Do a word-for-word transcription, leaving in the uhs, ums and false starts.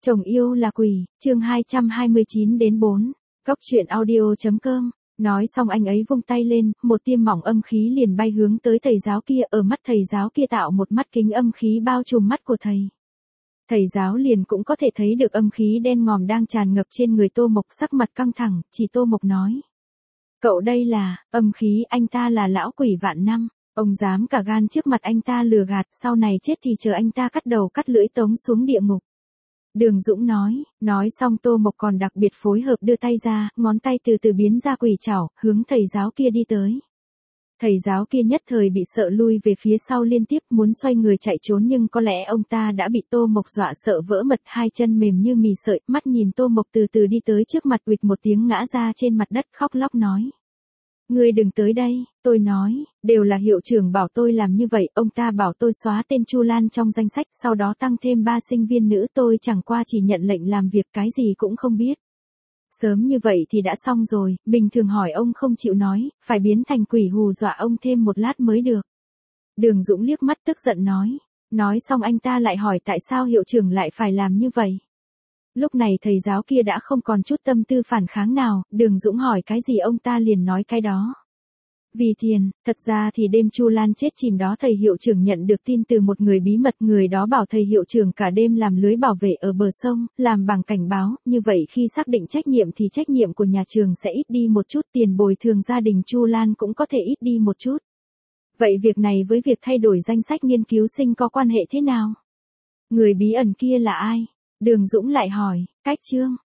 Chồng yêu là quỷ, chương hai trăm hai mươi chín đến bốn. Cốc truyện audio.com. Nói xong anh ấy vung tay lên, một tia mỏng âm khí liền bay hướng tới thầy giáo kia, ở mắt thầy giáo kia tạo một mắt kính âm khí bao trùm mắt của thầy. Thầy giáo liền cũng có thể thấy được âm khí đen ngòm đang tràn ngập trên người Tô Mộc, sắc mặt căng thẳng, chỉ Tô Mộc nói. Cậu đây là, âm khí, anh ta là lão quỷ vạn năm, ông dám cả gan trước mặt anh ta lừa gạt, sau này chết thì chờ anh ta cắt đầu cắt lưỡi tống xuống địa ngục. Đường Dũng nói, nói xong Tô Mộc còn đặc biệt phối hợp đưa tay ra, ngón tay từ từ biến ra quỷ trảo, hướng thầy giáo kia đi tới. Thầy giáo kia nhất thời bị sợ lui về phía sau liên tiếp, muốn xoay người chạy trốn, nhưng có lẽ ông ta đã bị Tô Mộc dọa sợ vỡ mật, hai chân mềm như mì sợi, mắt nhìn Tô Mộc từ từ đi tới trước mặt, uịch một tiếng ngã ra trên mặt đất khóc lóc nói. Ngươi đừng tới đây, tôi nói, đều là hiệu trưởng bảo tôi làm như vậy, ông ta bảo tôi xóa tên Chu Lan trong danh sách, sau đó tăng thêm ba sinh viên nữ, tôi chẳng qua chỉ nhận lệnh làm việc, cái gì cũng không biết. Sớm như vậy thì đã xong rồi, bình thường hỏi ông không chịu nói, phải biến thành quỷ hù dọa ông thêm một lát mới được. Đường Dũng liếc mắt tức giận nói, nói xong anh ta lại hỏi tại sao hiệu trưởng lại phải làm như vậy. Lúc này thầy giáo kia đã không còn chút tâm tư phản kháng nào, Đường Dũng hỏi cái gì ông ta liền nói cái đó. Vì tiền, thật ra thì đêm Chu Lan chết chìm đó thầy hiệu trưởng nhận được tin từ một người bí mật, người đó bảo thầy hiệu trưởng cả đêm làm lưới bảo vệ ở bờ sông, làm bằng cảnh báo, như vậy khi xác định trách nhiệm thì trách nhiệm của nhà trường sẽ ít đi một chút, tiền bồi thường gia đình Chu Lan cũng có thể ít đi một chút. Vậy việc này với việc thay đổi danh sách nghiên cứu sinh có quan hệ thế nào? Người bí ẩn kia là ai? Đường Dũng lại hỏi, cách Trương,